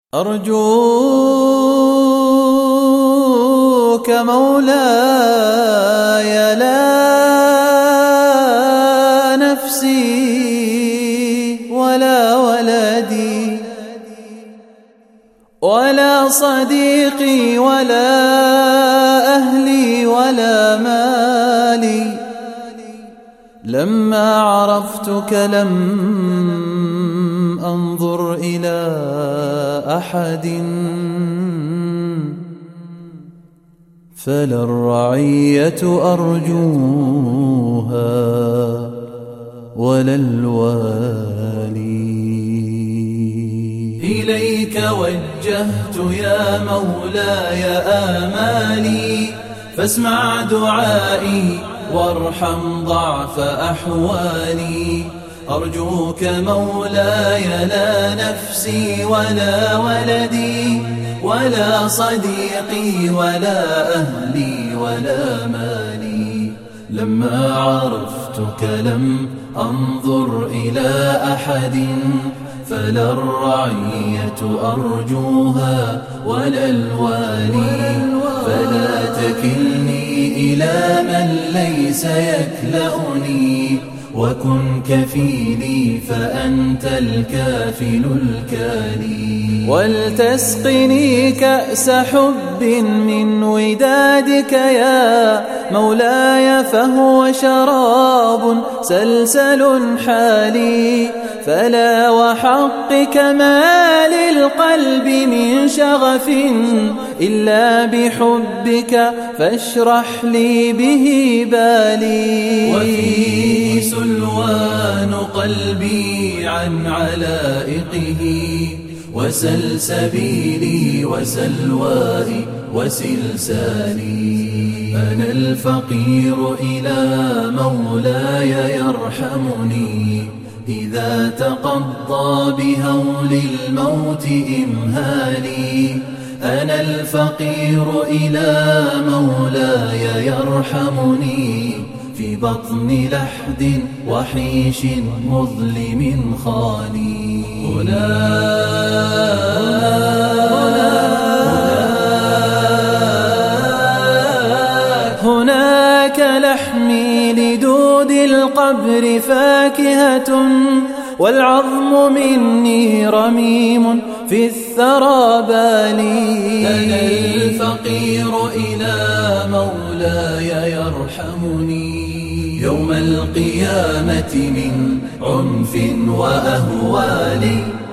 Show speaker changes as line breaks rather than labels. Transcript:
أرجوك مولاي لا نفسي ولا ولدي ولا صديقي ولا أهلي ولا مالي، لما عرفتك لم أنظر إلى أحد، فلا الرعية أرجوها ولا الوالي. إليك وجهت يا مولاي آمالي، فاسمع دعائي وارحم ضعف أحوالي. أرجوك مولاي لا نفسي ولا ولدي ولا صديقي ولا أهلي ولا مالي، لما عرفتك لم أنظر إلى أحد، فلا الرعية أرجوها ولا الوالي. فلا تكلني إلى من ليس يكلأني، وكن كفيلي فأنت الكافل الكالي. ولتسقني كأس حب من ودادك يا مولاي، فهو شراب سلسل حالي. فلا وحقك ما للقلب من شغف إلا بحبك، فاشرح لي به بالي. وفي سلوان قلبي عن علائقه، وسلسبيلي وسلوائي وسلسالي. أنا الفقير إلى مولاي يرحمني، إذا تقضى بهول الموت إمهالي. أنا الفقير إلى مولاي يرحمني، في بطن لحد وحيش مظلم خالي. هناك لحمي لدود القبر فاكهة، والعظم مني رميم في الثرى بالي. أنا الفقير إلى مولاي يرحمني، يوم القيامة من عنف وأهوال.